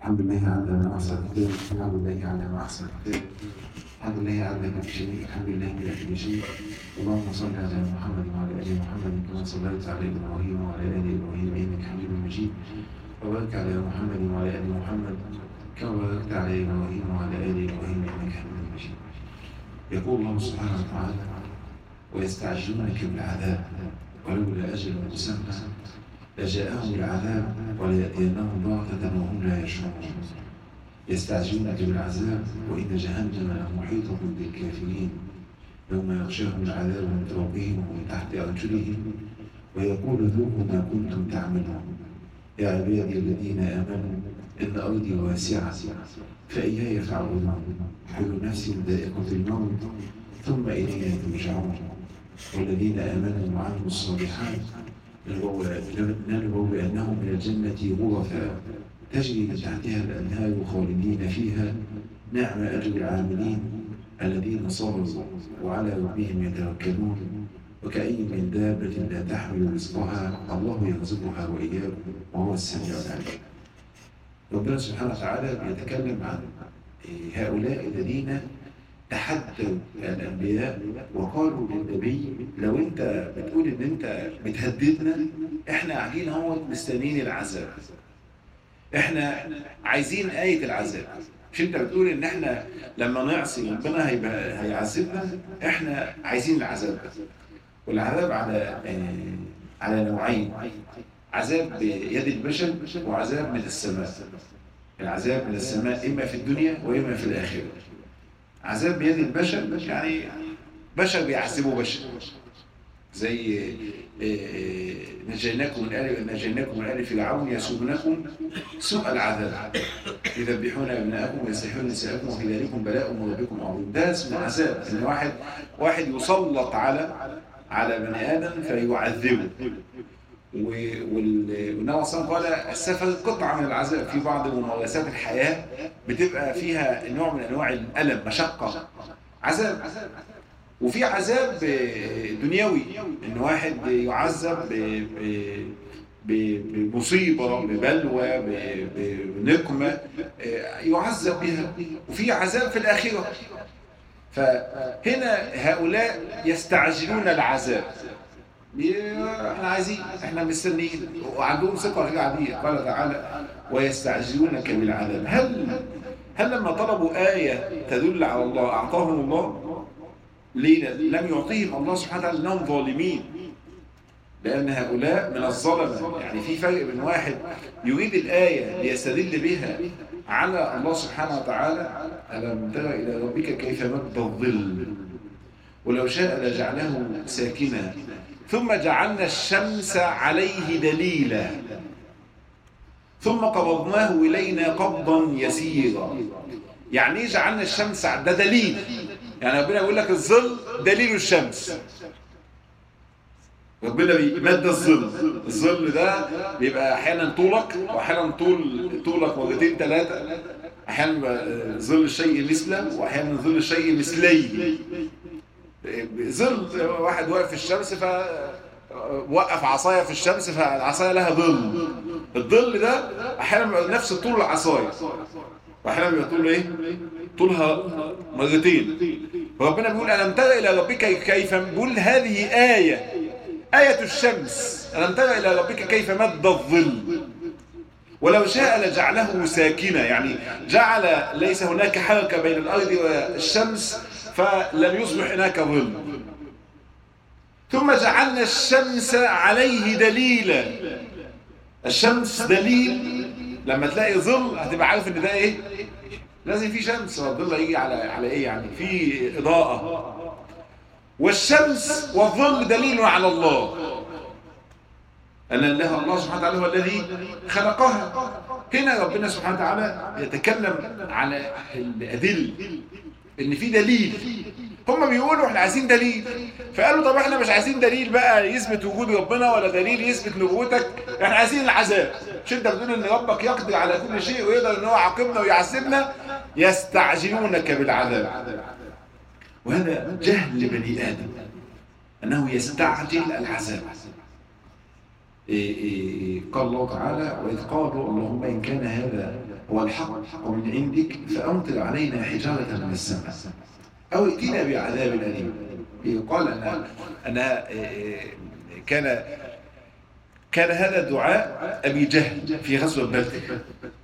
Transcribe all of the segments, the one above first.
الحمد لله على ما أحسن كتاب، الحمد لله على ما أحسن كتاب، الحمد لله على ما في شيء، الحمد لله على كل شيء. اللهم صل على محمد وعلى آل محمد كما صليت على إبراهيم وعلى آل إبراهيم إنك حميد مجيد. وبارك على محمد وعلى آل محمد كما باركت على إبراهيم وعلى آل إبراهيم إنك حميد مجيد. يقول الله سبحانه وتعالى: ويستعجلونك بالعذاب ولولا أجل مسمى لجاءهم العذاب وليأتينهم بغتة وهم لا يشعرون. يستعجلونك بالعذاب وإن جهنم لمحيطة بالكافرين يوم يغشاهم العذاب من فوقهم ومن تحت أرجلهم ويقول ذوقوا ما كنتم تعملون. يا عبادي الذين آمنوا إن أرضي واسعة فإياي فاعبدون. كل نفس ذائقة الموت ثم إلينا ترجعون. والذين آمنوا وعملوا الصالحات لنبوئنهم من الجنة غرفا تجري من تحتها الأنهار خالدين فيها نعم أجر العاملين الذين صبروا وعلى ربهم يتوكلون. وكأي من دابة لا تحمل رزقها الله يرزقها وإياكم وهو السميع العليم. ربنا سبحانه وتعالى بيتكلم عن هؤلاء الذين تحدوا الأنبياء وقالوا للنبي: لو أنت بتقول إن أنت بتهددنا، إحنا قاعدين اهو مستنيين العذاب، إحنا عايزين آية العذاب. مش أنت بتقول إن إحنا لما نعصي ربنا هيعذبنا؟ إحنا عايزين العذاب. والعذاب على نوعين: عذاب بيد البشر وعذاب من السماء. العذاب من السماء إما في الدنيا وإما في الآخرة. عذاب بيد البشر يعني بشر بيعذبوا بشر، زي نجيناكم من آل فرعون يسومونكم سوء العذاب يذبحون أبناءكم ويستحيون نساءكم وفي ذلكم بلاء من ربكم عظيم. ده اسمه عذاب، إن واحد يسلط على بني آدم فيعذبه. والنبي صلى الله عليه وسلم قال: السفر قطعة من العذاب. في بعض ممارسات الحياة بتبقى فيها نوع من أنواع الألم، مشقة، عذاب. وفي عذاب دنيوي، إن واحد يعذب بمصيبة، ببلوى، بنقمة يعذب بها. وفي عذاب في الآخرة. فهنا هؤلاء يستعجلون العذاب، احنا مستنيين وعندهم ثقة غير عادية. قال تعالى: ويستعجلونك بالعذاب. هل لما طلبوا آية تدل على الله أعطاهم الله؟ ليه لم يعطيهم الله سبحانه وتعالى؟ لأنهم ظالمين، لأن هؤلاء من الظلمة. يعني في فرق بين واحد يريد الآية ليستدل بها على الله سبحانه وتعالى: ألم تر إلى ربك كيف مد الظل ولو شاء لجعله ساكنا ثم جعلنا الشمس عليه دليلا ثم قبضناه إلينا قبضا يسيرا. يعني ايه جعلنا الشمس؟ ده دليل. يعني ربنا يقول لك الظل دليل الشمس. ربنا بيمد الظل ده بيبقى احيانا طولك، واحيانا طولك مرتين ثلاثه، احيانا ظل الشيء مثله واحيانا ظل الشيء مثليه. ظل واحد واقف في الشمس فوقف عصايه في الشمس فالعصايه لها ظل. الظل ده احيانا بيبقى نفس طول العصايه واحيانا بيبقى طول ايه؟ طولها مرتين. فربنا بيقول: ألم تر إلى ربك كيف، بيقول هذه آية الشمس. ألم تر إلى ربك كيف مد الظل ولو شاء لجعله ساكنا. يعني جعل ليس هناك حركة بين الأرض والشمس فلم يصبح هناك ظل. ثم جعلنا الشمس عليه دليلا. الشمس دليل. لما تلاقي ظل هتبقى عارف ان ده ايه؟ لازم في شمس. الظل يجي على ايه؟ يعني في اضاءة. والشمس والظل دليل على الله، أن الله سبحانه وتعالى هو الذي خلقها. هنا ربنا سبحانه وتعالى يتكلم على الأدلة، إن في دليل. هم بيقولوا احنا عايزين دليل، فقالوا طب احنا مش عايزين دليل بقى يثبت وجود ربنا ولا دليل يثبت نبوتك، احنا عايزين العذاب. مش انت بتقول ان ربك يقدر على كل شيء ويقدر ان هو يعاقبنا ويعذبنا؟ يستعجلونك بالعذاب. وهذا جهل بني آدم أنه يستعجل العذاب. قال الله تعالى: وإذ قالوا اللهم إن كان هذا هو هو الحق من عندك فأمطر علينا حجارة من السماء أو ائتنا بعذاب أليم. يقال أنها كان هذا دعاء أبي جهل في غزوة بدر.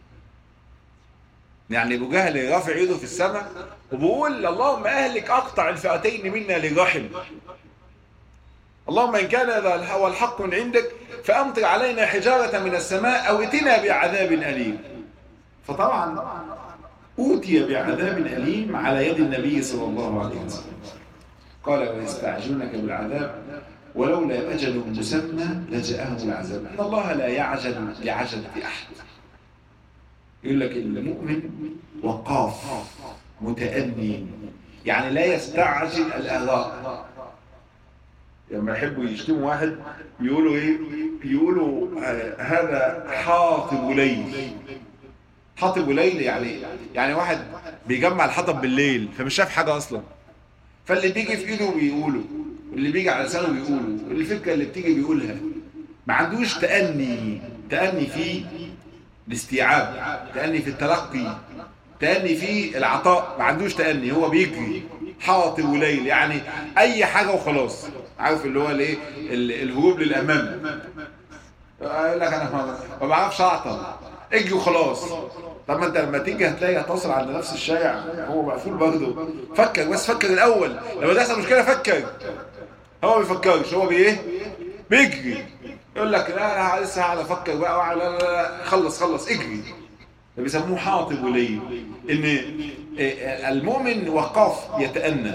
يعني أبو جهل رافع يده في السماء وبيقول اللهم أهلك أقطع الفئتين منا للرحم، اللهم إن كان هذا هو الحق من عندك فأمطر علينا حجارة من السماء أو ائتنا بعذاب أليم. فطبعا أوتي بعذاب أليم على يد النبي صلى الله عليه وسلم. قال ويستعجلونك بالعذاب ولولا أجل مسمى لجاءهم العذاب. إن الله لا يعجل لعجلة أحد. يقول لك المؤمن وقاف متأني، يعني لا يستعجل الآراء. لما يحبوا يشتموا واحد يقولوا ايه؟ يقولوا هذا حاطب ليل. حاطب ليل يعني واحد بيجمع الحطب بالليل فمش شايف حاجه اصلا، فاللي بيجي في ايده بيقوله واللي بيجي على لسانه بيقوله والفكره اللي بتيجي بيقولها. ما عندوش تأني في الاستيعاب، تأني في التلقي، تأني في العطاء. ما عندوش تأني، هو بيجري حاطب ليل، يعني اي حاجه وخلاص. عارف اللي هو الايه؟ الهروب للامام. يقول لك انا ما بعرفش اعطل، اجي وخلاص. طب ما انت لما تيجي هتلاقي هتوصل عند نفس الشارع هو مقفول برضه. فكر بس، فكر الاول. لما تحصل مشكله فكر. هو ما بيفكرش، هو بيجري. يقول لك لا انا لسه هقعد افكر بقى. لا خلص اجري. بيسموه حاطب ليل. ان المؤمن وقاف يتأنى.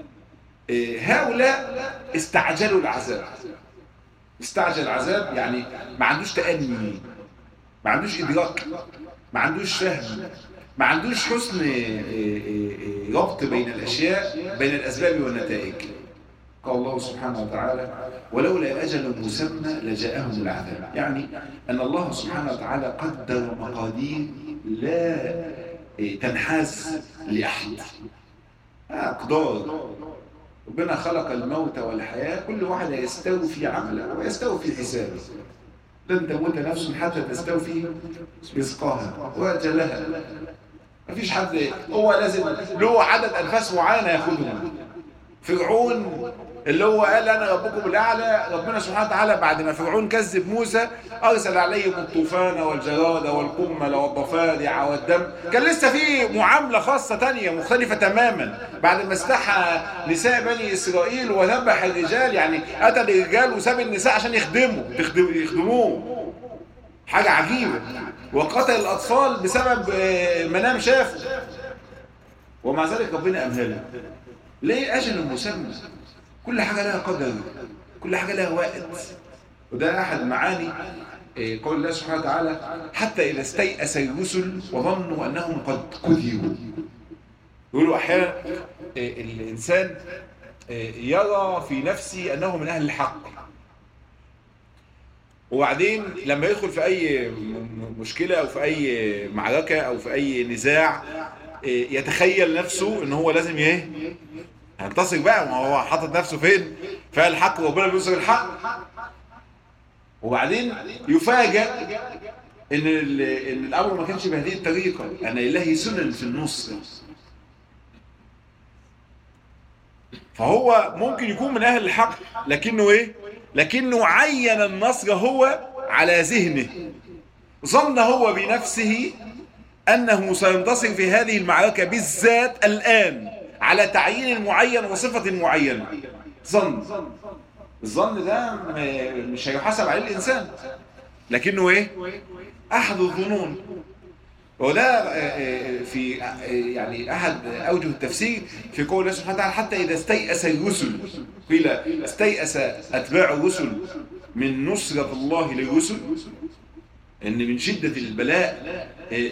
هؤلاء استعجلوا العذاب. استعجل العذاب يعني ما عندوش تأني، ما عندوش إدراك، ما عندوش فهم، ما عندوش حسن ربط بين الأشياء، بين الأسباب والنتائج. قال الله سبحانه وتعالى ولولا أجل مسمى لجاءهم العذاب. يعني أن الله سبحانه وتعالى قدر مقادير لا تنحاز لأحد. أقدار. ربنا خلق الموت والحياة، كل واحد يستوفي عمله ويستوفي حسابه. لن تموت نفس حتى تستوفي رزقها وأجلها. مفيش حد هو لازم له عدد أنفاس معينة ياخدهم. فرعون اللي هو قال انا ربكم الاعلى، ربنا سبحانه وتعالى بعد ما فرعون كذب موسى ارسل عليهم الطوفان والجراد والقمل والضفادع والدم. كان لسه في معامله خاصه تانية مختلفه تماما بعد ما استحى نساء بني اسرائيل وذبح الرجال. يعني قتل الرجال وساب النساء عشان يخدموه. حاجه عجيبه. وقتل الاطفال بسبب منام شافه. ومع ذلك ربنا امهله. ليه؟ اجل مسمى. كل حاجة لها قدر، كل حاجة لها وقت. وده أحد معاني قول الله سبحانه وتعالى حتى إذا استيأس الرسل وظنوا أنهم قد كذبوا. يقولوا أحيانا الإنسان يرى في نفسه أنه من أهل الحق، وبعدين لما يدخل في أي مشكلة أو في أي معركة أو في أي نزاع يتخيل نفسه أنه هو لازم هينتصر بقى. ما هو حاطط نفسه فين؟ في الحق، وربنا بينصر الحق. وبعدين يفاجأ ان الامر ما كانش بهذه الطريقه، ان لله سنن في النصر. فهو ممكن يكون من اهل الحق لكنه عين النصر هو على ذهنه. ظن هو بنفسه انه سينتصر في هذه المعركه بالذات الان على تعيين معين وصفة معينة. الظن ده مش هيحاسب عليه الإنسان، لكنه أحد الظنون. وده في يعني أحد أوجه التفسير في قول الله سبحانه وتعالى حتى إذا استيأس الرسل. قيل استيأس أتباع الرسل من نصرة الله للرسل، ان من شدة البلاء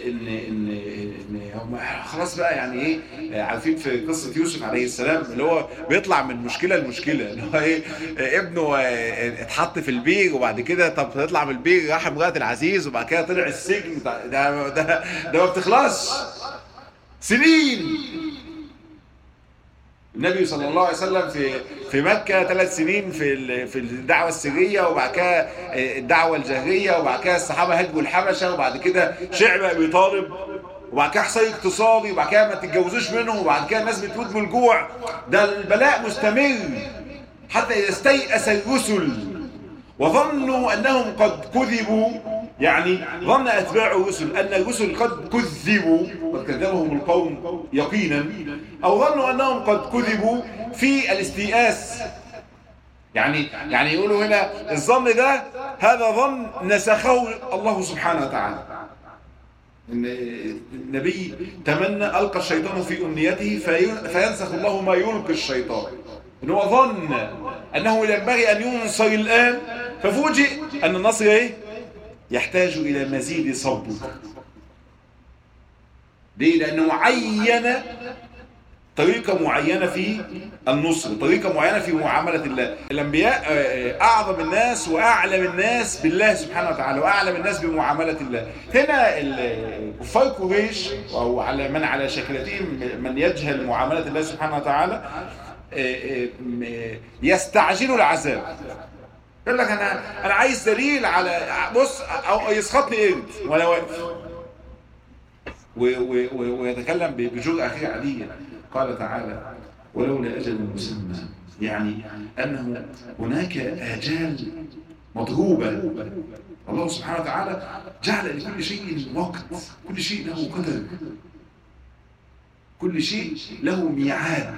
ان هم خلاص بقى يعني عارفين في قصة يوسف عليه السلام اللي هو بيطلع من مشكلة لمشكلة، اللي هو ابنه اتحط في البير وبعد كده طب يطلع من البير راح امرأة العزيز وبعد كده طلع السجن. ده ما بتخلصش سنين. النبي صلى الله عليه وسلم في مكة 3 سنين في الدعوة السرية، وبعد كده الدعوة الجهرية، وبعد كده الصحابة هجوا الحبشة، وبعد كده شعب أبي طالب، وبعد كده حصار اقتصادي، وبعد كده ما تتجوزوش منهم، وبعد كده الناس بتموت من الجوع. ده البلاء مستمر حتى إذا استيأس الرسل وظنوا أنهم قد كذبوا، يعني ظن أتباع الرسل أن الرسل قد كذبوا، قد كذبهم القوم يقينا، أو ظنوا أنهم قد كذبوا في الاستيئاس. يعني يقولوا هنا الظن ده هذا ظن نسخه الله سبحانه وتعالى. إن النبي تمنى ألقى الشيطان في أمنيته فينسخ الله ما يلقي الشيطان. إن هو ظن أنه ينبغي أن ينصر الآن، ففوجئ أن النصر إيه؟ يحتاج إلى مزيد صبر. ليه؟ لأنه عين طريقة معينة في النصر، طريقة معينة في معاملة الله. الأنبياء أعظم الناس وأعلم الناس بالله سبحانه وتعالى، وأعلم الناس بمعاملة الله. هنا كفار قريش أو على من على شكلتهم من يجهل معاملة الله سبحانه وتعالى يستعجلوا العذاب. يقول لك أنا عايز دليل على، بص، أو يسخطني قرد وأنا واقف، ويتكلم بجرأة غير عادية. قال تعالى: ولولا أجل مسمى، يعني أنه هناك آجال مضروبة. الله سبحانه وتعالى جعل لكل شيء وقت، كل شيء له قدر، كل شيء له ميعاد.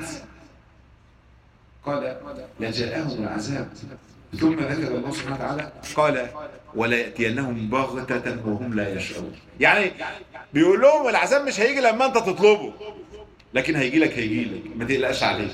قال: لجاءهم العذاب، ثم ذكر الله سبحانه وتعالى قال: ولا يأتينهم بغتة وهم لا يشعرون. يعني بيقول لهم العذاب مش هيجي لما انت تطلبه، لكن هيجي لك، ما تقلقش عليه.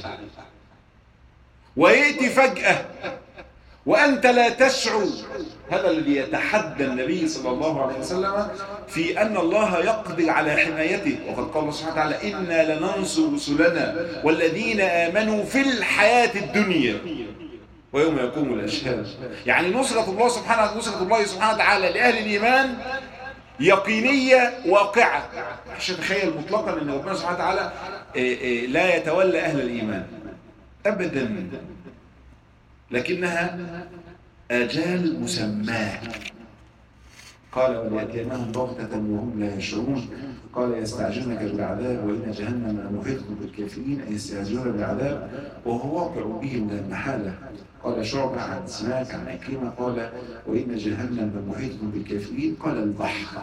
ويأتي فجأة وأنت لا تشعر. هذا الذي يتحدى النبي صلى الله عليه وسلم في أن الله يقدر على حمايته. وقد قال الله سبحانه وتعالى: إنا لننصر رسلنا والذين آمنوا في الحياة الدنيا ويوم يقوم الأشهاد. يعني نصرة الله سبحانه وتعالى لأهل الإيمان يقينية واقعة. مش تتخيل مطلقا أن ربنا سبحانه وتعالى لا يتولى أهل الإيمان أبدا، لكنها آجال مسماة. قال: وليأتينهم بغتة وهم لا يشعرون. قال: يستعجلونك بالعذاب وإن جهنم محيطة بالكافرين، أي يستعجلون بالعذاب وهو واقع بهم لا محالة. قال شعبة عن سماك عن عكرمة قال: وإن جهنم محيطة بالكافرين. قال: البحر.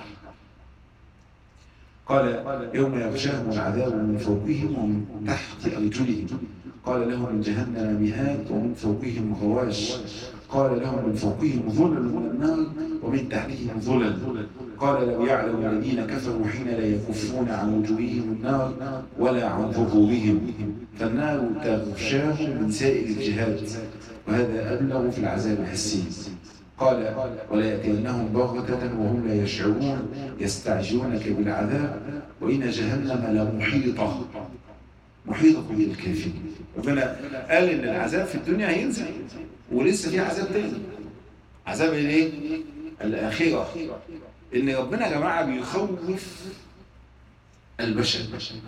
قال: يوم يغشاهم العذاب من فوقهم ومن تحت أرجلهم. قال: لهم من جهنم مهاد ومن فوقهم غواش. قال: لهم من فوقهم ظلل من النار ومن تحتهم ظلل. قال: لو يعلم الذين كفروا حين لا يكفون عن وجوههم النار ولا عن ظهورهم، فالنار تغشاهم من سائر الجهات، وهذا أبلغ في العذاب الحسي. قال: ولا يأتينهم بغتة وهم لا يشعرون يستعجلونك بالعذاب وإن جهنم لمحيطة بالكافرين. ربنا قال إن العذاب في الدنيا هينزل، ولسه في عذاب تاني، عذاب الايه؟ الآخرة. إن ربنا يا جماعة بيخوف البشر،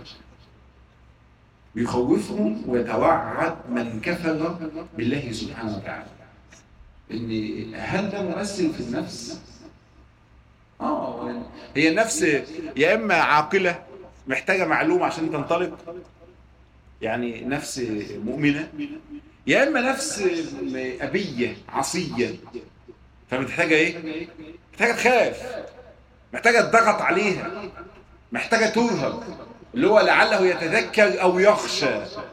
بيخوفهم ويتوعد من كفر بالله سبحانه وتعالى. إن هل ده مؤثر في النفس؟ هي النفس يا إما عاقلة محتاجة معلومة عشان تنطلق، يعني نفس مؤمنة، يا إما نفس أبية عصية، فمحتاجة إيه؟ محتاجة تخاف، محتاجة تضغط عليها، محتاجة ترهب، اللي هو لعله يتذكر أو يخشى.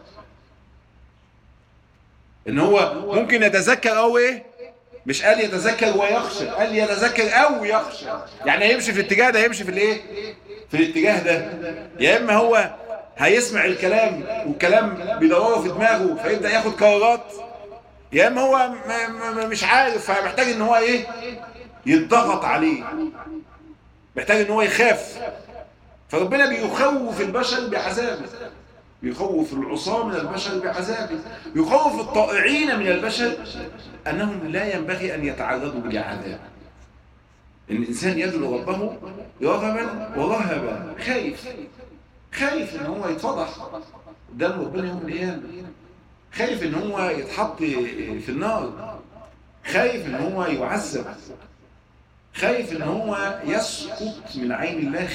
إن هو ممكن يتذكر أو إيه؟ مش قال يتذكر ويخشى، قال يتذكر أو يخشى. يعني هيمشي في الاتجاه ده، هيمشي في الإيه؟ في الاتجاه ده. يا إما هو هيسمع الكلام والكلام بيدوره في دماغه فيبدأ ياخد قرارات، يا إما هو مش عارف، فمحتاج إن هو إيه؟ يتضغط عليه، محتاج إن هو يخاف. فربنا بيخوف البشر بعذابه، بيخوف العصاة من البشر بعذابه، يخوف الطائعين من البشر أنهم لا ينبغي أن يتعرضوا لعذاب. إن الإنسان يدعو ربه رغبا ورهبا، خايف إن هو يتفضح، قدام ربنا يوم القيامة، خايف ان هو يتحط في النار، خايف ان هو يعذب، خايف ان هو يسقط من عين الله،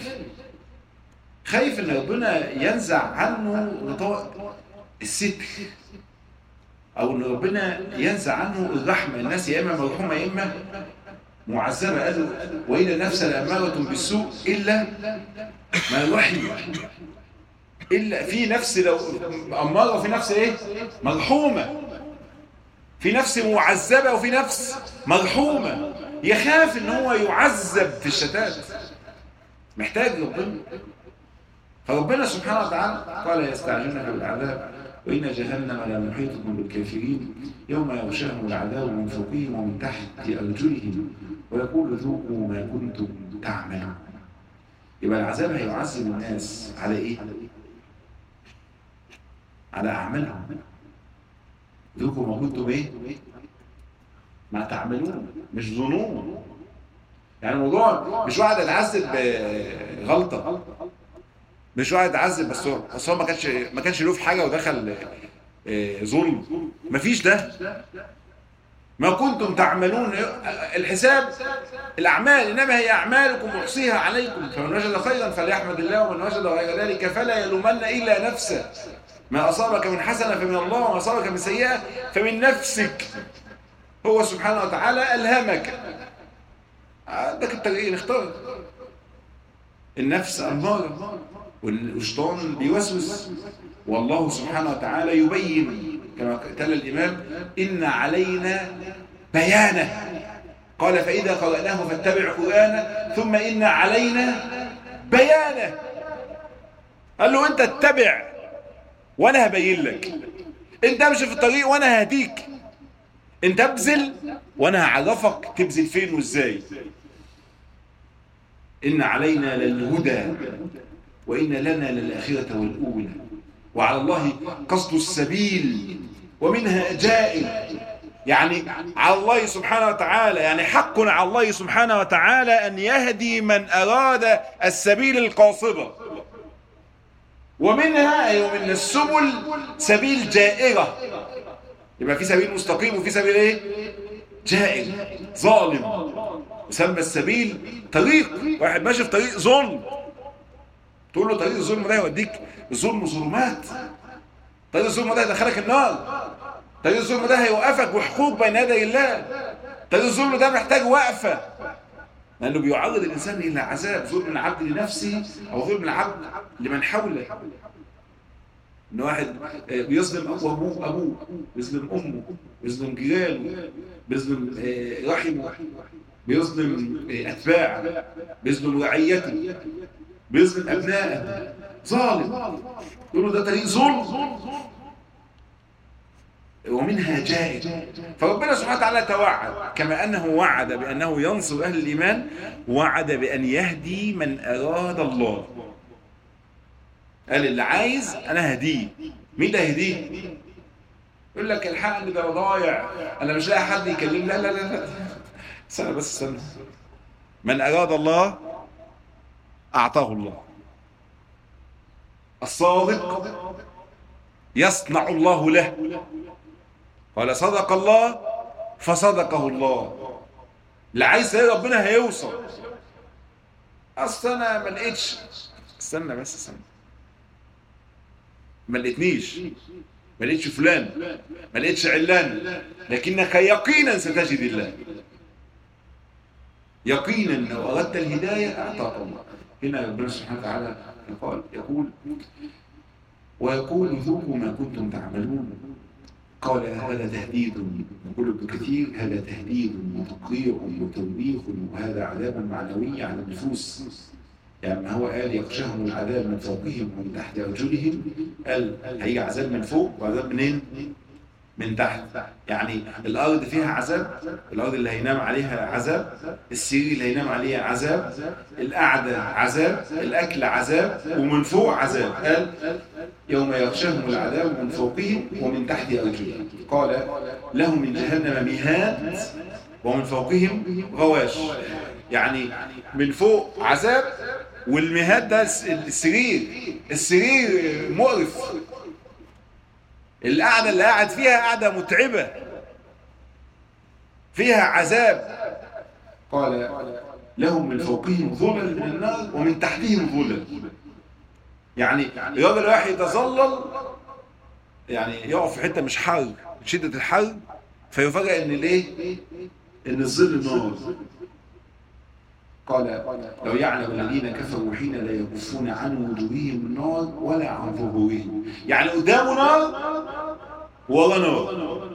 خايف ان ربنا ينزع عنه غطاء الستر، او ان ربنا ينزع عنه الرحمة. الناس يا اما مرحومة يا اما معذبة. قالوا وإن النفس لأمارة بالسوء إلا ما رحم. إلا في نفس لو أمارة، وفي نفس إيه؟ مرحومة. في نفس معذبة وفي نفس مرحومة. يخاف إن هو يعذب في الشتات، محتاج ربنا. فربنا سبحانه وتعالى قال يستعجلونك بالعذاب وإن جهنم لمحيطة بالكافرين يوم يغشاهم العذاب من فوقهم ومن تحت أرجلهم ويقول ذوقوا ما كنتم تعملون. يبقى العذاب هيعذب الناس على إيه؟ على أعمالهم. ذوقوا ما كنتم إيه؟ ما تعملون، مش ظنون. يعني الموضوع مش واحد يتعذب بغلطة، مش واحد يتعذب بس هو ما كانش له في حاجة ودخل ظلم. مفيش ده. ما كنتم تعملون الحساب الأعمال، إنما هي أعمالكم أحصيها عليكم فمن وجد خيرا فليحمد الله ومن وجد غير ذلك فلا يلومن إلا نفسه. ما أصابك من حسنة فمن الله وما أصابك من سيئة فمن نفسك. هو سبحانه وتعالى ألهمك، عندك التغيير، نختار. النفس أمارة والشيطان بيوسوس، والله سبحانه وتعالى يبين كما قال الإمام إن علينا بيانه. قال فإذا قرأناه فاتبع قرآنه ثم إن علينا بيانه. قال له أنت اتبع وأنا هبين لك، أنت امشي في الطريق وأنا ههديك، أنت ابذل وأنا هعرفك تبذل فين وإزاي. إن علينا للهدى وإن لنا للآخرة والأولى وعلى الله قصد السبيل ومنها جائر. يعني على الله سبحانه وتعالى، يعني حق على الله سبحانه وتعالى أن يهدي من أراد السبيل القاصبة، ومنها أي ومن السبل سبيل جائرة. يبقى في سبيل مستقيم وفي سبيل ايه؟ جائر ظالم. يسمى السبيل طريق واحد ماشي في طريق ظلم، تقول له طريق الظلم ده يوديك ظلم ظلمات، طريق الظلم ده هيدخلك النار، طريق الظلم ده هيوقفك بحقوق بين يدي الله، طريق الظلم ده محتاج وقفة، لأنه بيعرض الإنسان إلى عذاب. ظلم العبد لنفسه أو ظلم العبد لمن حوله. إن واحد بيظلم أبوه، بيظلم أمه، بيظلم جيرانه، بيظلم رحمه، بيظلم أتباعه، بيظلم رعيته، بيظلم أبنائه، ظالم. يقولوا ده طريق ظلم. ومنها جائر. فربنا سبحانه وتعالى توعد كما أنه وعد بأنه ينصر أهل الإيمان، وعد بأن يهدي من أراد الله. قال اللي عايز أنا هديه. مين ده هديه؟ يقول لك الحقني ده ضايع، أنا مش لاقي حد يكلمني. لا لا لا استنى. من أراد الله أعطاه الله. الصادق يصنع الله له. قال صدق الله فصدقه الله. اللي عايز ايه ربنا هيوصل. اصل انا ما لقيتش، استنى ما لقيتش فلان، ما لقيتش علان، لكنك يقينا ستجد الله. يقينا لو اردت الهدايه اعطاك الله. هنا ربنا سبحانه وتعالى يقول ويقول ذوقوا ما كنتم تعملون. قال هذا تهديد، يقول ابن كثير هذا تهديد وتقريع وتوبيخ، وهذا عذاب معنوي على النفوس. يعني ما هو قال يغشاهم العذاب من فوقهم ومن تحت أرجلهم، قال هي عذاب من فوق وعذاب منين؟ من تحت. يعني الأرض فيها عذاب، الأرض اللي هينام عليها عذاب، السرير اللي هينام عليها عذاب، القعدة عذاب، الأكل عذاب، ومن فوق عذاب. قال يوم يغشاهم العذاب من فوقهم ومن تحت أرجلهم. قال لهم من جهنم مهاد ومن فوقهم غواش. يعني من فوق عذاب، والمهاد ده السرير مقرف، القعدة اللي قاعد فيها قعدة متعبة فيها عذاب. قال لهم من فوقهم ظلل من النار ومن تحتهم ظلل. يعني الراجل راح يتظلل، يعني يقف في حتة مش حر، شدة الحر، فيفاجئ ان الايه؟ ان الظل نار. قال لو يعلم الذين كفروا حين لا يكفون عن وجوههم النار ولا عن ظهورهم، يعني قدامه نار ورا نار،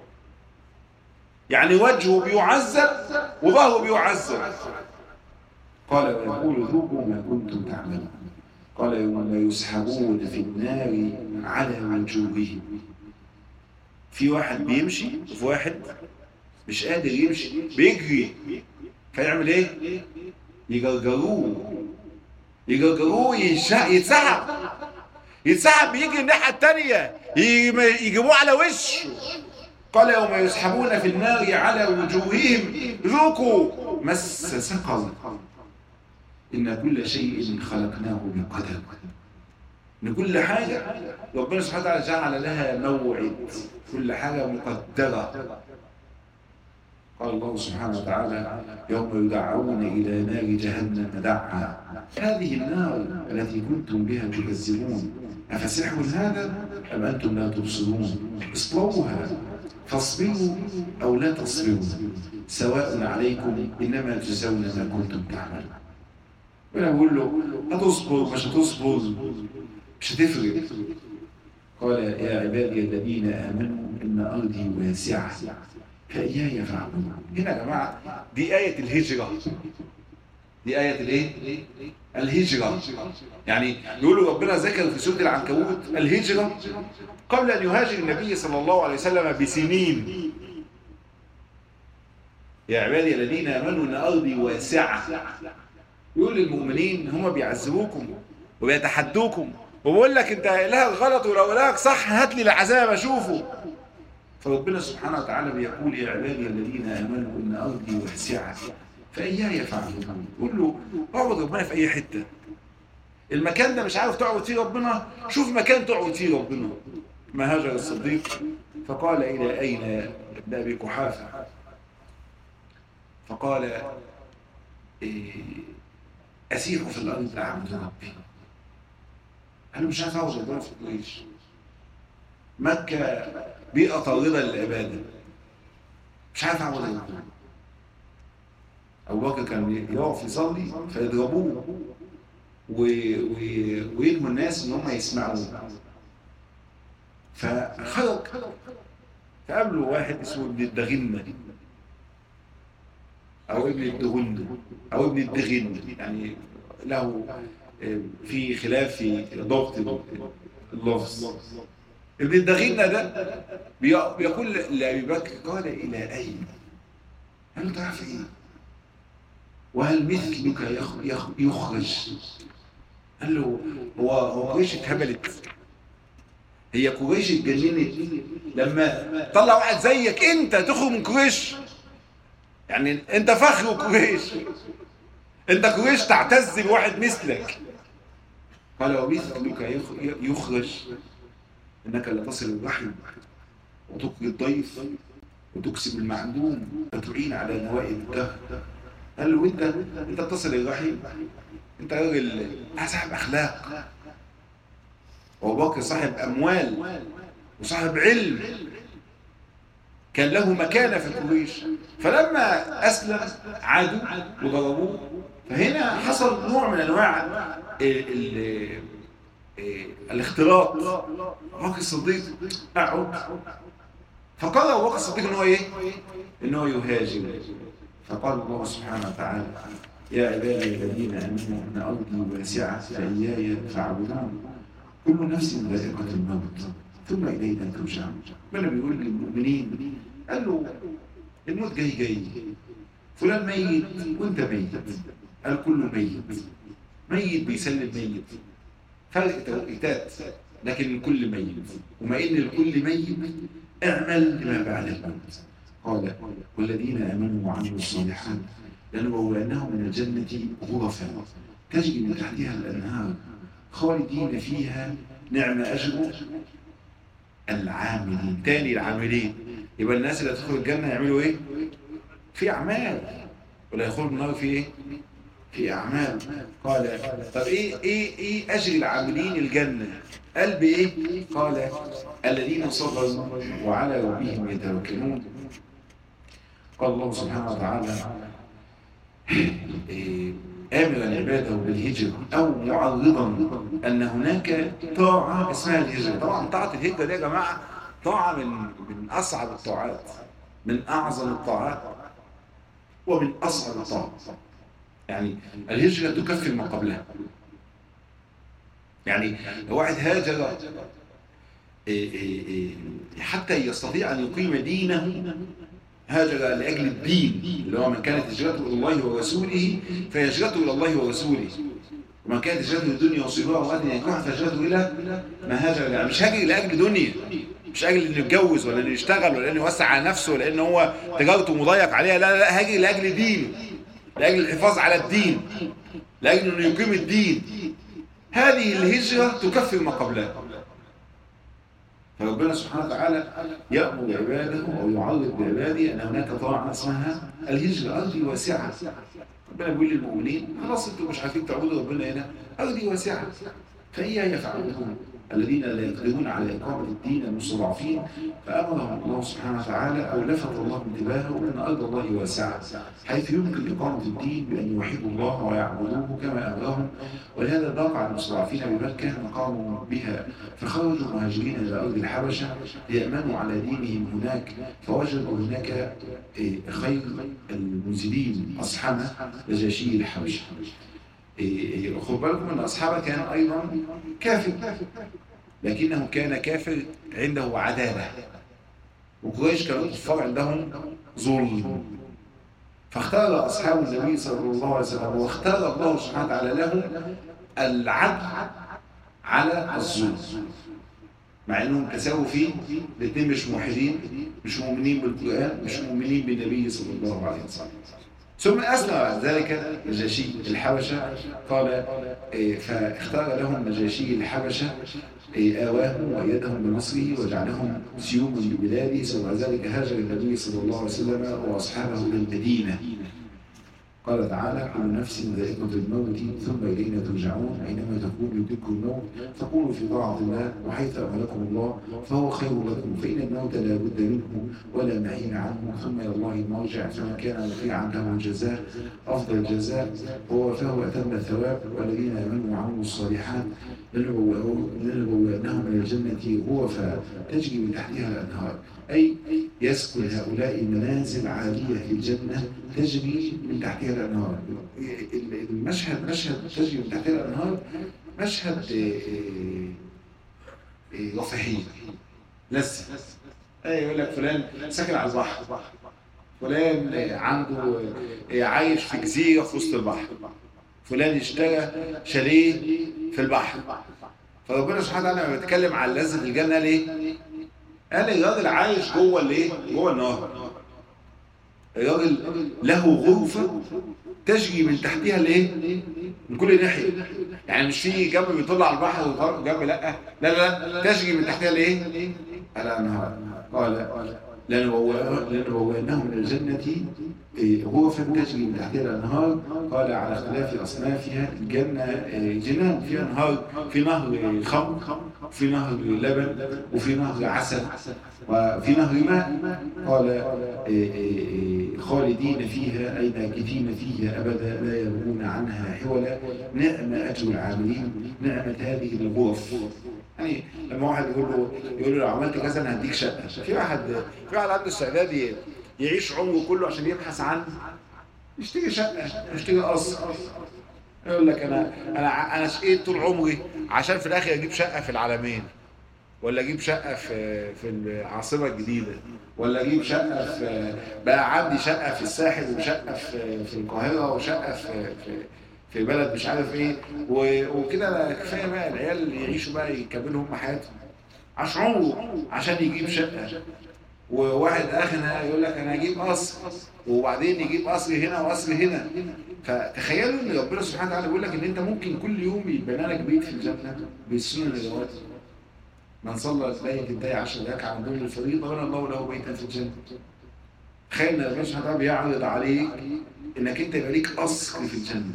يعني وجهه بيعذب وظهره بيعذب. قال ويقول ذوقوا ما كنتم تعملون. قال يوم لا يسحبون في النار على وجوههم. في واحد بيمشي وفي واحد مش قادر يمشي بيجري، فيعمل ايه؟ يجرجروه يتسحب بيجري الناحية التانية، يجيبوه على وشه. قال يوم يسحبون في النار على وجوههم ذوقوا مس سقر إن كل شيء خلقناه بقدر. إن كل حاجة ربنا سبحانه وتعالى جعل لها موعد، كل حاجة مقدرة. قال الله سبحانه وتعالى يوم يدعون إلى نار جهنم دعا هذه النار التي كنتم بها تكذبون أفسحر هذا أم أنتم لا تبصرون اصلوها فاصبروا أو لا تصبروا سواء عليكم إنما تجزون ما كنتم تعملون. وأنا بقول له هتصبر مش هتصبر مش هتفرق. قال يا عبادي الذين آمنوا إن أرضي واسعة فإياي فاعبدون. هنا يا جماعة دي آية الهجرة، دي آية الايه؟ الهجرة. يعني يقولوا ربنا ذكر في سورة العنكبوت الهجرة قبل أن يهاجر النبي صلى الله عليه وسلم بسنين. يا عبادي الذين آمنوا إن أرضي واسعة. يقول للمؤمنين هم بيعذبوكم وبيتحدوكم وبقول لك أنت إلهك غلط ولو إلهك صح هات لي العذاب أشوفه. فربنا سبحانه وتعالى بيقول يا عبادي الذين آمنوا إن أرضي واسعة فإياي فاعبدون. قول له اعبد ربنا في أي حتة. المكان ده مش عارف تعبد فيه ربنا، شوف مكان تعبد فيه ربنا. ما هاجر الصديق فقال إلى أين ابن أبي قحافة؟ فقال أسير في الأرض أعبد ربي. أنا مش عارف أعبد ربنا في قريش. مكة بيئة طاردة للعبادة، مش عارف أعبد ربنا. أبو بكر كان يقف يصلي فيضربوه ويلهوا الناس إن هم يسمعوه. فخرج فقابله واحد اسمه ابن الدغنة أو ابن الدغن أو ابن الدغن، يعني له في خلاف في ضبط اللفظ. ابن الدغنة ده بيقول لأبي بكر قال إلى أين؟ قال له تعرف إيه؟ وهل مثلك يخرج؟ قال له هو قريش اتهبلت؟ هي قريش اتجننت لما طلع واحد زيك انت تخرج من قريش؟ يعني انت فخر قريش، انت قريش تعتز بواحد مثلك. قال ومثلك يخرج انك لا تصل الرحم وتقري الضيف وتكسب المعدوم وتعين على نوائب الدهر. قال له انت تصل الرحم، انت راجل صاحب اخلاق. وابو بكر صاحب اموال وصاحب علم، كان له مكانه في قريش. فلما اسلم عادوا وضربوه. فهنا حصل نوع من انواع الاختلاط. ابو بكر الصديق اقعد، فقرر ابو بكر الصديق ان هو ايه؟ ان هو يهاجر. فقال الله سبحانه وتعالى يا عبادي الذين امنوا ان ارضي واسعه فاياي فاعبدون كل نفس ذائقه الموت ثم الينا ترجعون. ربنا بيقول للمؤمنين قال له الموت جاي فلان ميت وانت ميت. قال كله ميت بيسلم ميت، فرق توقيتات لكن الكل ميت. وما ان الكل ميت اعمل لما بعد الموت. قال والذين آمنوا وعملوا الصالحات لنبوئنهم من الجنة غرفا تجري من تحتها الأنهار خالدين فيها نعم أجر العاملين. تاني العاملين، يبقى الناس اللي هتدخل الجنة يعملوا ايه؟ في اعمال. ولا يدخلوا النار في ايه؟ في اعمال. قال طب ايه اجر العاملين الجنة؟ قال بايه؟ قال الذين صبروا وعلى ربهم يتوكلون. قال الله سبحانه وتعالى آمرا عباده بالهجرة أو معرضا أن هناك طاعة اسمها الهجرة. طبعا طاعة الهجرة دي يا جماعة طاعة من أصعب الطاعات، من أعظم الطاعات، ومن أصعب الطاعات. يعني الهجرة تكفر ما قبلها. يعني واحد هاجر حتى يستطيع أن يقيم دينه، هاجر لأجل الدين اللي هو من كانت هجرته إلى الله ورسوله فهجرته إلى الله ورسوله، ومن كانت هجرته للدنيا وصيبها وأدنى ينكحها فهجرته إلى ما هاجر. يعني مش هاجر لأجل دنيا، مش أجل إنه يتجوز ولا إنه يشتغل ولا إنه يوسع على نفسه ولا إنه هو تجارته مضيق عليها، لا هاجر لأجل دينه، لأجل الحفاظ على الدين، لأجل إنه يقيم الدين. هذه الهجرة تكفر ما قبلها. فربنا سبحانه وتعالى يأمر عباده أو يعرض بعباده أن هناك طاعة اسمها الهجرة. أرضي واسعة. ربنا بيقول للمؤمنين خلاص أنتم مش عارفين تعبدوا ربنا هنا، أرضي واسعة فإياي فاعبدون الذين لا يقدرون على إقامة الدين المستضعفين. فأمرهم الله سبحانه وتعالى أو لفت الله انتباهه أن أرض الله واسعة حيث يمكن إقامة الدين بأن يوحدوا الله ويعبدوه كما أمرهم. ولهذا ضاق على المستضعفين بمكة مقاموا بها، فخرجوا مهاجرين إلى أرض الحبشة ليأمنوا على دينهم هناك، فوجدوا هناك خير المنزلين أصحابه نجاشي الحبشة. خذوا بالكم أن أصحابه كان أيضا كافر، لكنه كان كافر عنده عدالة، وقريش كانوا كفار عندهم ظلم. فاختار أصحاب النبي صلى الله عليه وسلم واختار الله سبحانه وتعالى لهم العدل على الظلم، مع انهم تساووا فيه الاثنين، مش موحدين، مش مؤمنين بالقرآن، مش مؤمنين بالنبي صلى الله عليه وسلم. ثم أسلم بعد ذلك نجاشي الحبشة. قال فاختار لهم نجاشي الحبشة آواهم وأيدهم بنصره وجعلهم سيوما ببلاده. ثم بعد ذلك هاجر النبي صلى الله عليه وسلم وأصحابه إلى المدينة. قال تعالى كل نفس ذائقة الموت ثم إلينا ترجعون. أينما تكونوا يدرككم الموت فكونوا في طاعة الله وحيث أمركم الله فهو خير لكم، فإن الموت لا بد منه ولا محيل عنه، ثم إلى الله المرجع، فمن كان رفيعا له الجزاء أفضل الجزاء ووفاه أتم الثواب. والذين آمنوا وعملوا الصالحات لنبوئنهم من الجنة غرفا تجري من تحتها الأنهار، أي يسكن هؤلاء منازل عالية في الجنة تجري من تحتها الأنهار. المشهد مشهد تجري من تحتها الأنهار، مشهد رفاهية لذة. يقول لك فلان ساكن على البحر، فلان عنده عايش في جزيرة في وسط البحر، فلان اشترى شاليه في البحر. فربنا سبحانه وتعالى لما بيتكلم عن لذة الجنة قال ايه؟ قال الراجل عايش جوه الايه؟ جوه النهر. الراجل له غرفة تجري من تحتها الايه؟ من كل ناحية. يعني مش في جنب بيطل على البحر وجنب لا تجري من تحتها الايه؟ الانهار. قال لنبوئنهم من الجنة غرفا تجري من تحتها الأنهار. قال على اختلاف أصنافها. الجنة جنان فيها أنهار، في نهر خمر، في نهر لبن، وفي نهر عسل، وفي نهر ماء. قال خالدين فيها أي ناكثين فيها أبدا لا يبغون عنها حولا. نعم أجر العاملين، نعمة هذه الغرف. يعني لما واحد يقول له لو عملت كذا انا هديك شقه. في واحد عنده استعداد يعيش عمره كله عشان يبحث عن يشتري شقه، يشتري قصر. يقول لك انا شقيت طول عمري عشان في الاخر اجيب شقه في العلمين، ولا اجيب شقه في العاصمه الجديده، ولا اجيب شقه بقى عندي شقه في الساحل وشقه في القاهره وشقه في بلد مش عارف ايه وكده. كفايه بقى العيال يعيشوا بقى يكملوا هم حياتهم عشان عمره عشان يجيب شقه. وواحد اخر يقول لك انا هجيب قصر، وبعدين يجيب قصر هنا وقصر هنا. فتخيلوا ان ربنا سبحانه وتعالى بيقول لك ان انت ممكن كل يوم يتبنى لك بيت في الجنه بالسنن الرواتب. من صلى الليل 10 ركعة من دون الفريضة بنى الله له بيتا في الجنة. تخيل ان ربنا سبحانه بيعرض عليك انك انت يبقى ليك قصر في الجنة.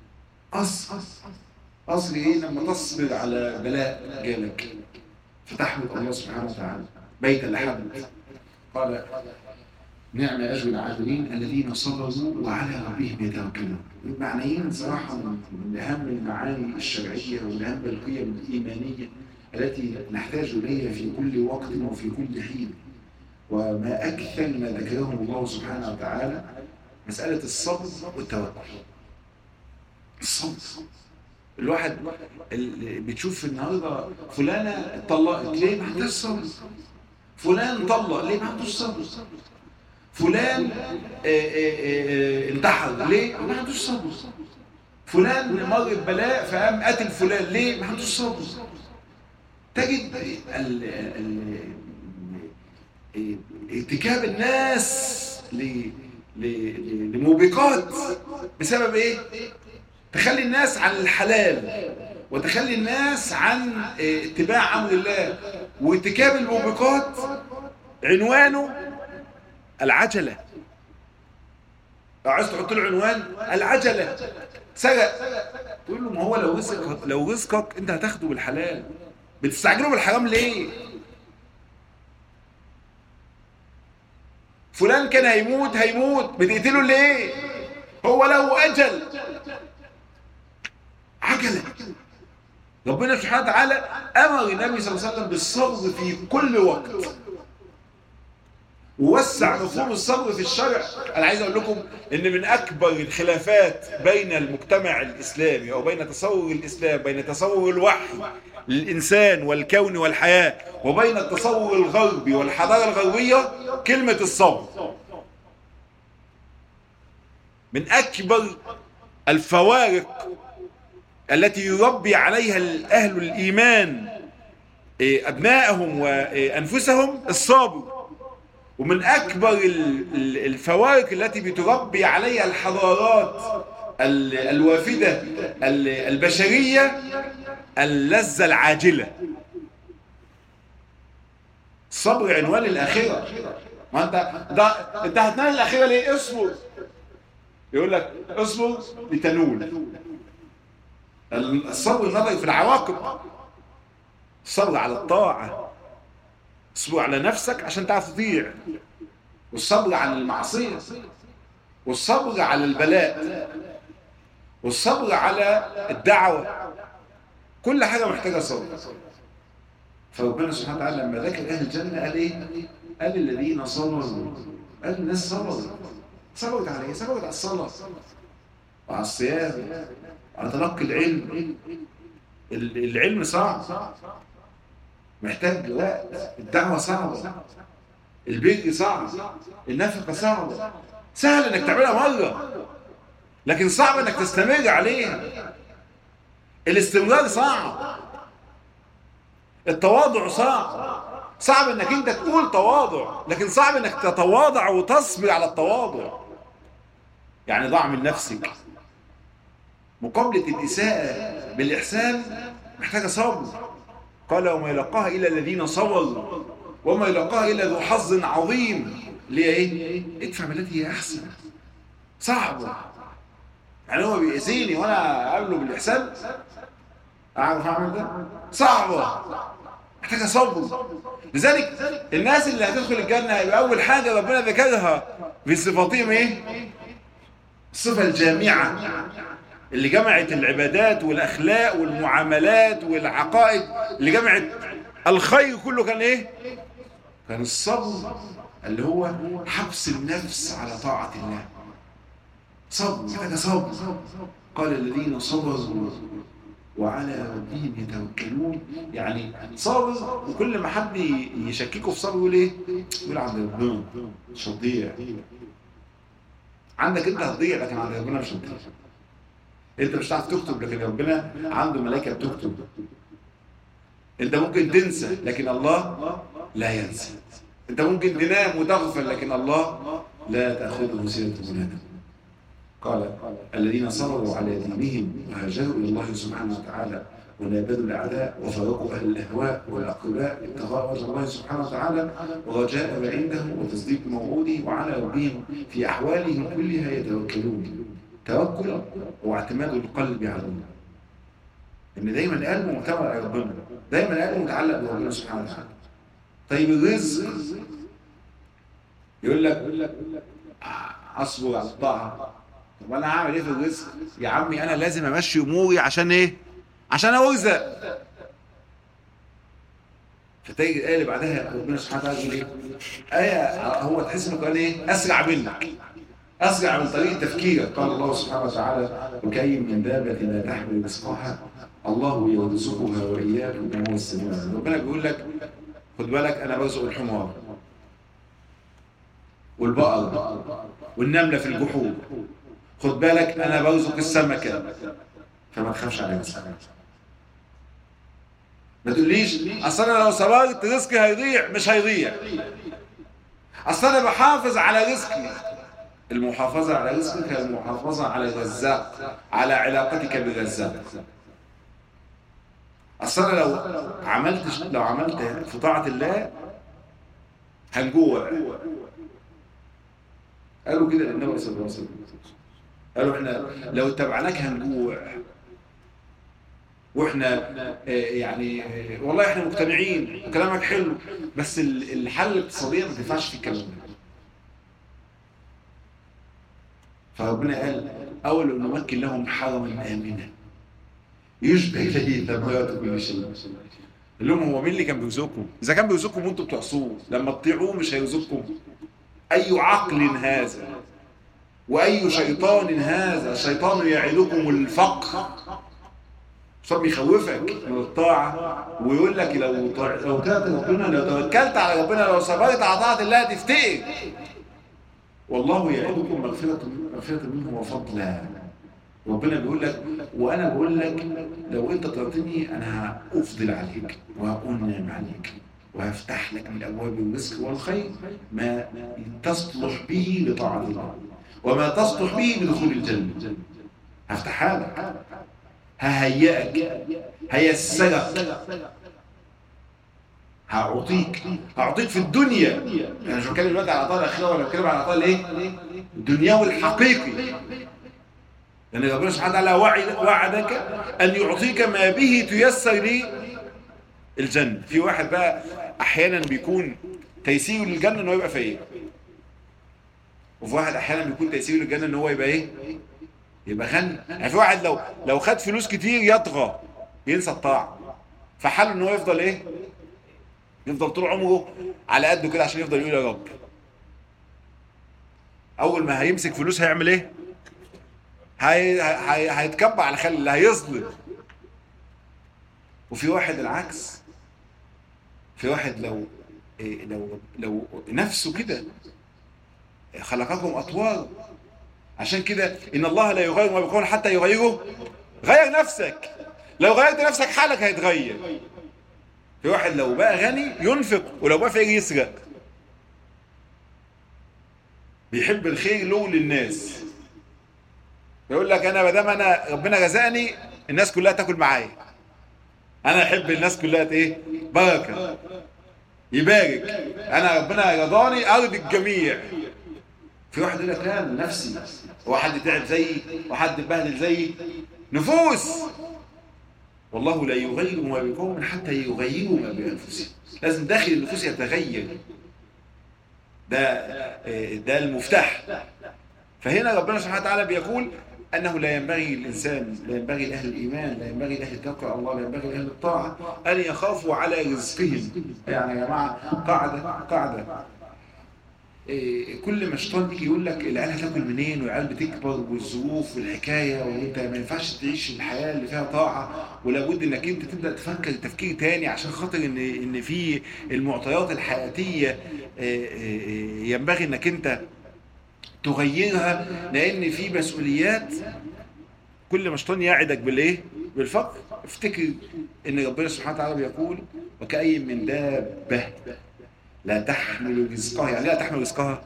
قصر ايه؟ لما تصبر على بلاء جالك فتحمد الله سبحانه وتعالى. بيتا لحد قال نعم أجر العاملين الذين صبروا وعلى ربهم يتوكلون. المعنيين صراحة من أهم المعاني الشرعية ومن أهم القيم الإيمانية التي نحتاج إليها في كل وقت وفي كل حين. وما أكثر ما ذكرهم الله سبحانه وتعالى مسألة الصبر والتوكل. الصبر، الواحد اللي بتشوف النهارده فلانة اتطلقت ليه؟ ما عندهاش صبر. فلان طلق ليه؟ ما عندوش صبر. فلان انتحر ليه؟ ما عندوش صبر. فلان مر ببلاء فقام قتل فلان ليه؟ ما عندوش صبر. تجد ارتكاب الناس لموبقات بسبب ايه؟ تخلي الناس عن الحلال وتخلي الناس عن اتباع امر الله. وارتكاب الموبقات عنوانه العجلة. لو عايز تحط له عنوان العجلة، سرق، تقول له ما هو لو رزقك انت هتاخده بالحلال، بتستعجله بالحرام ليه؟ فلان كان هيموت بتقتله ليه؟ هو له أجل. عجلة. ربنا سبحانه وتعالى أمر النبي صلى الله عليه وسلم بالصبر في كل وقت، ووسع مفهوم الصبر في الشرع. أنا عايز أقول لكم إن من أكبر الخلافات بين المجتمع الإسلامي أو بين تصور الإسلام، بين تصور الوحي للإنسان والكون والحياة وبين التصور الغربي والحضارة الغربية، كلمة الصبر. من أكبر الفوارق التي يربي عليها أهل الإيمان أبنائهم وأنفسهم الصبر. ومن أكبر الفوارق التي بتربي عليها الحضارات الوافدة البشرية اللذة العاجلة. الصبر عنوان الآخرة. ما أنت هتنال الآخرة ليه؟ اصبر. يقول لك اصبر لتنول. الصبر النظري في العواقب، الصبر على الطاعة، الصبر على نفسك عشان تعرف تطيع، والصبر على المعصية، والصبر على البلاء، والصبر على الدعوة. كل حاجة محتاجة صبر. فربنا سبحانه وتعالى لما ذكر أهل الجنة قال إيه؟ قال الذين صبروا. قال الناس صبرت على إيه؟ صبرت على الصلاة وعلى الصيام وعلى تلقي العلم. العلم صعب، محتاج وقت. الدعوة صعبة، البر صعب، النفقة صعبة. سهل انك تعملها مرة، لكن صعب انك تستمر عليها. الاستمرار صعب، التواضع صعب انك انت تقول تواضع، لكن صعب انك تتواضع وتصبر على التواضع. يعني ضع من نفسك. مقابلة الإساءة بالإحسان محتاجة صبر. قال وما يلقاها إلا الذين صبروا وما يلقاها إلا ذو حظ عظيم. ليه ايه؟ ادفع بالتي هي أحسن. صعبة. يعني هو بيأذيني وأنا أقابله بالإحسان، أعرف أعمل ده؟ صعبة، محتاجة صبر. لذلك الناس اللي هتدخل الجنة هيبقى أول حاجة ربنا ذكرها في صفاتهم ايه؟ الصفة الجامعة اللي جمعت العبادات والأخلاق والمعاملات والعقائد، اللي جمعت الخير كله. كان ايه؟ كان الصبر، اللي هو حبس النفس على طاعة الله. صبر، محتاجة صبر. قال الذين صبروا وعلى ربهم يتوكلون. يعني صبر، وكل ما حد يشككه في صبر يقول ايه؟ يقول عند ربنا مش هتضيع. عندك انت هتضيع، لكن عند ربنا مش هتضيع. انت مش هتعرف تكتب، لكن ربنا عنده ملائكة بتكتب. انت ممكن تنسى، لكن الله لا ينسى. انت ممكن تنام وتغفل، لكن الله لا تأخذه سنة ولا نوم. قال الذين صبروا على دينهم وهاجروا إلى الله سبحانه وتعالى ونابذوا الأعداء وفرقوا أهل الأهواء والأقرباء ابتغاء وجه الله سبحانه وتعالى ورجاء ما عنده وتصديق موعوده وعلى ربهم في أحوالهم كلها يتوكلون. توكل واعتماد القلب على الله، إن دايما قلبه معتمد على ربنا، دايما قلبه متعلق بربنا سبحانه وتعالى. طيب الرزق يقول لك اصبر على الطاعه. طب انا هعمل ايه في الرزق يا عمي؟ انا لازم امشي اموري عشان ايه؟ عشان ارزق. فتيجي الايه اللي بعدها ربنا سبحانه وتعالى يقول ايه؟ ايه هو تحس انه قال ايه؟ اسرع منك، اسرع من طريقه تفكيرك. قال الله سبحانه وتعالى وكأي من دابه لا تحمل رزقها الله يرزقها واياكم وهو السميع العليم. ربنا بيقول لك خد بالك انا برزق الحمار والبقر والنمله في الجحور، خد بالك انا برزق السمكه، فما تخافش على رزقك. ما تقوليش اصل انا لو صبرت رزقي هيضيع. مش هيضيع، اصل انا بحافظ على رزقي. المحافظه على رزقك هي المحافظه على الرزاق، على علاقتك بالرزاق. اصل انا لو عملت في طاعه الله هنجوع. قالوا كده للنبي صلى الله عليه وسلم، قالوا احنا لو اتبعناك هنجوع، واحنا يعني والله احنا مقتنعين وكلامك حلو، بس الحل الاقتصادي ما تنفعش في الكلام ده. فربنا قال اول نمكن لهم حرما امنا يشبه اليه ثمرات كل شيء. قال لهم هو مين اللي كان بيرزقكم؟ اذا كان بيرزقكم وانتم بتعصوه، لما تطيعوه مش هيرزقكم؟ اي عقل هذا واي شيطان هذا؟ شيطان يعدكم الفقر، صار بيخوفك من الطاعه ويقول لك لو طاعت ربنا، لو توكلت على ربنا، لو صبرت على طاعه الله هتفتقر. والله يعدكم مغفرة منه وفضلا. ربنا بيقول لك وانا بقول لك لو انت طلبتني انا هافضل عليك وهأنعم عليك وهفتح لك من ابواب الرزق والخير ما تصلح به لطاعة الله وما تصلح به لدخول الجنة. هفتحها لك، ههيئك، هيسرك، هعطيك في الدنيا. انا مش بتكلم دلوقتي على عطاء الاخره، ولا بتكلم على عطاء الايه؟ الدنيوي الحقيقي. لان ربنا سبحانه وتعالى وعدك ان يعطيك ما به تيسر لي الجنه. في واحد بقى احيانا بيكون تيسيره للجنه ان هو يبقى فقير، وفي واحد احيانا بيكون تيسيره للجنه ان هو يبقى ايه؟ يبقى غني. يعني في واحد لو خد فلوس كتير يطغى، ينسى الطاعه، فحاله ان هو يفضل ايه؟ يفضل طول عمره على قده كده عشان يفضل يقول يا رب. اول ما هيمسك فلوس هيعمل ايه؟ هيتكبر على خلق الله، هيظلم. وفي واحد العكس، في واحد لو نفسه كده، خلقكم اطوار. عشان كده ان الله لا يغير ما بقوم حتى يغيره. غير نفسك، لو غيرت نفسك حالك هيتغير. في واحد لو بقى غني ينفق، ولو بقى فقير يسرق. بيحب الخير له للناس، يقول لك انا ما دام انا ربنا رزقني الناس كلها تاكل معايا، انا احب الناس كلها ايه؟ بركه، يبارك، انا ربنا رضاني ارضي الجميع. في واحد يقول لك لا نفسي، هو حد تعب زيي وحد اتبهدل زيي؟ نفوس. والله لا يغير ما بقوم حتى يغيروا ما بانفسهم. لازم داخل النفوس يتغير، ده المفتاح. فهنا ربنا سبحانه وتعالى بيقول انه لا ينبغي للانسان، لا ينبغي لاهل الايمان، لا ينبغي لاهل التقوى على الله، لا ينبغي لاهل الطاعه ان يخافوا على رزقهم. يعني يا جماعه قاعده كل ما الشيطان يجي يقول لك العيال هتاكل منين، والعيال بتكبر والظروف والحكايه، وانت ما ينفعش تعيش الحياه اللي فيها طاعه، ولابد انك انت تبدا تفكر تفكير تاني عشان خاطر ان في المعطيات الحياتيه ينبغي انك انت تغيرها، لان في مسؤوليات. كل ما الشيطان يعدك بالايه؟ بالفقر، افتكر ان ربنا سبحانه وتعالى بيقول وكأي من دابه لا تحمل رزقها. يعني لا تحمل رزقها،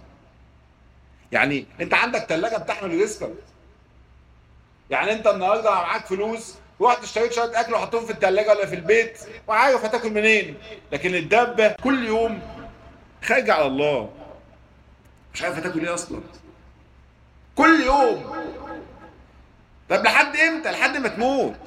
يعني انت عندك ثلاجه بتحمل رزقك. يعني انت النهارده معاك فلوس رحت اشتريت شويه اكل وحطهم في الثلاجه ولا في البيت وعارف هتاكل منين. لكن الدابه كل يوم خارجه على الله، مش عارف هتاكل ايه اصلا كل يوم. طب لحد امتى؟ لحد ما تموت،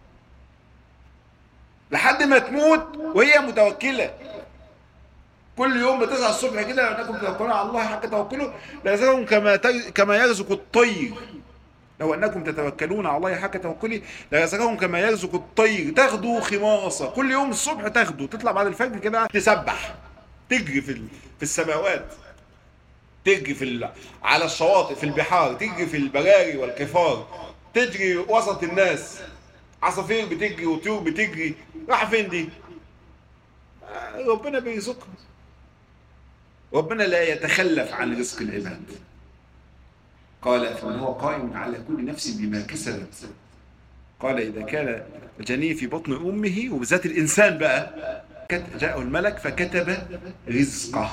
لحد ما تموت وهي متوكله. كل يوم بتصحى الصبح كده، لو انكم تتوكلون على الله حق توكله لرزقكم كما يرزق الطير. لو انكم تتوكلون على الله حق توكله لرزقكم كما يرزق الطير تغدو خماصه. كل يوم الصبح تغدو، تطلع بعد الفجر كده تسبح، تجري في السماوات، تجري على الشواطئ، في البحار، تجري في البراري والكفار، تجري وسط الناس. عصافير بتجري وطيور بتجري، راح فين دي؟ ربنا بيرزقها. ربنا لا يتخلف عن رزق العباد. قال فمن هو قائم على كل نفس بما كسبت. قال إذا كان الجنين في بطن أمه، وبذات الإنسان بقى، جاءه الملك فكتب رزقه.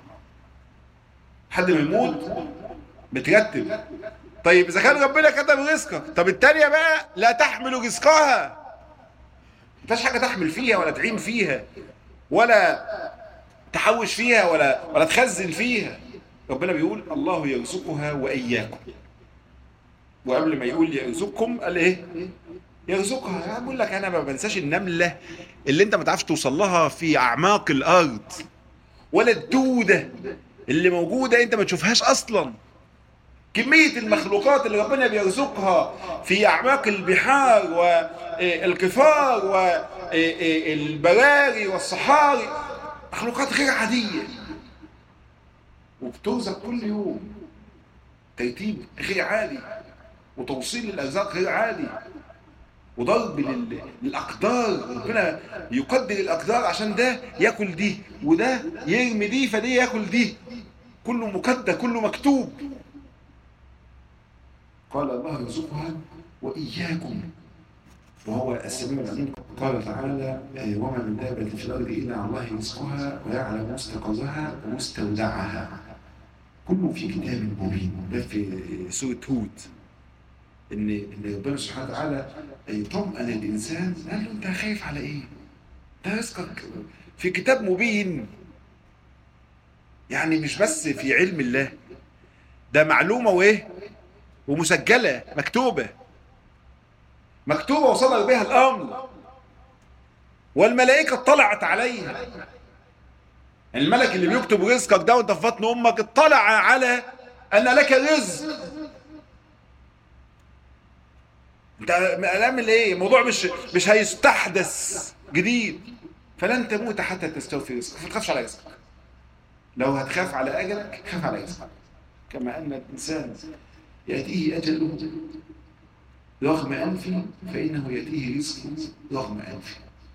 حد ما يموت بترتب. طيب إذا كان ربنا كتب رزقك، طب التانية بقى لا تحمل رزقها، مفيش حاجة تحمل فيها ولا تعين فيها ولا تحوش فيها ولا تخزن فيها. ربنا بيقول الله يرزقها وإياكم، وقبل ما يقول يرزقكم قال ايه؟ يرزقها. بقول لك انا ما بنساش النملة اللي انت ما تعرفش توصل لها في اعماق الارض، ولا الدودة اللي موجودة انت ما تشوفهاش اصلا. كمية المخلوقات اللي ربنا بيرزقها في اعماق البحار والكفار والبراري والصحاري، مخلوقات غير عادية، وبترزق كل يوم ترتيب غير عادي، وتوصيل الارزاق غير عادي، وضرب للاقدار. ربنا يقدر الاقدار عشان ده ياكل دي وده يرمي دي فدي ياكل دي، كله مقدر، كله مكتوب. قال الله يرزقها واياكم وهو السميع العليم. قال تعالى وما من دابة في الارض الا على الله رزقها ويعلم مستقرها ومستودعها كله في كتاب مبين. ده في سورة هود، ان ربنا سبحانه وتعالى يطمئن الانسان، قال له انت خايف على ايه؟ ده رزقك في كتاب مبين. يعني مش بس في علم الله، ده معلومه وايه؟ ومسجله، مكتوبه وصل بها الامر، والملائكه اطلعت عليها. الملك اللي بيكتب رزقك ده وانت في بطن امك اطلع على ان لك رزق. انت هنعمل ايه؟ الموضوع مش هيستحدث جديد. فلن تموت حتى تستوفي رزقك، ما تخافش على رزقك. لو هتخاف على اجلك خاف على رزقك. كما ان الانسان ياتيه اجله رغم انفه فانه ياتيه رزقه رغم انفه.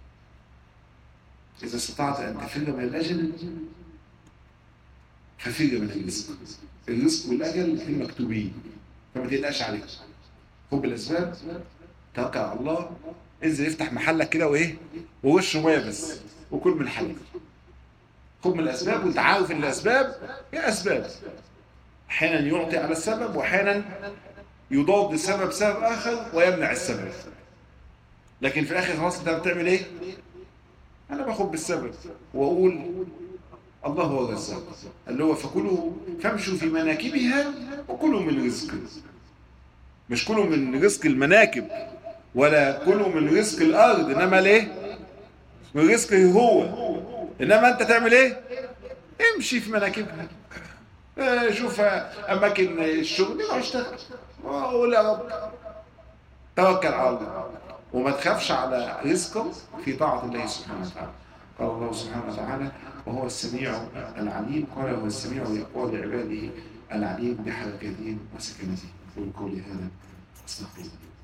اذا استطعت ان تفر من الاجل ففر من الرزق. الرزق والاجل الاثنين مكتوبين، فما تقلقش عليك. خد بالاسباب، توكل على الله، انزل افتح محلك كده وايه ووش ميه بس وكل من حلك. خد من الاسباب وانت عارف ان الاسباب هي اسباب، احيانا يعطي على السبب واحيانا يضاد السبب سبب اخر ويمنع السبب. لكن في الاخر خلاص انت بتعمل ايه؟ انا باخد بالسبب واقول الله هو الرزاق، اللي هو فكلوا فامشوا في مناكبها وكلوا من رزقه. مش كلوا من رزق المناكب ولا كلوا من رزق الارض، انما ليه؟ من رزقه هو. انما انت تعمل ايه؟ امشي في مناكبها، شوف اماكن الشغل واشتغل وقول يا رب، توكل على الله وما تخافش على رزقك في طاعة الله سبحانه وتعالى. قال الله سبحانه وتعالى وهو السميع العليم. قال هو السميع لأقوال عباده العليم بحركاتهم وسكناتهم. قولوا قولي هذا استغفر الله.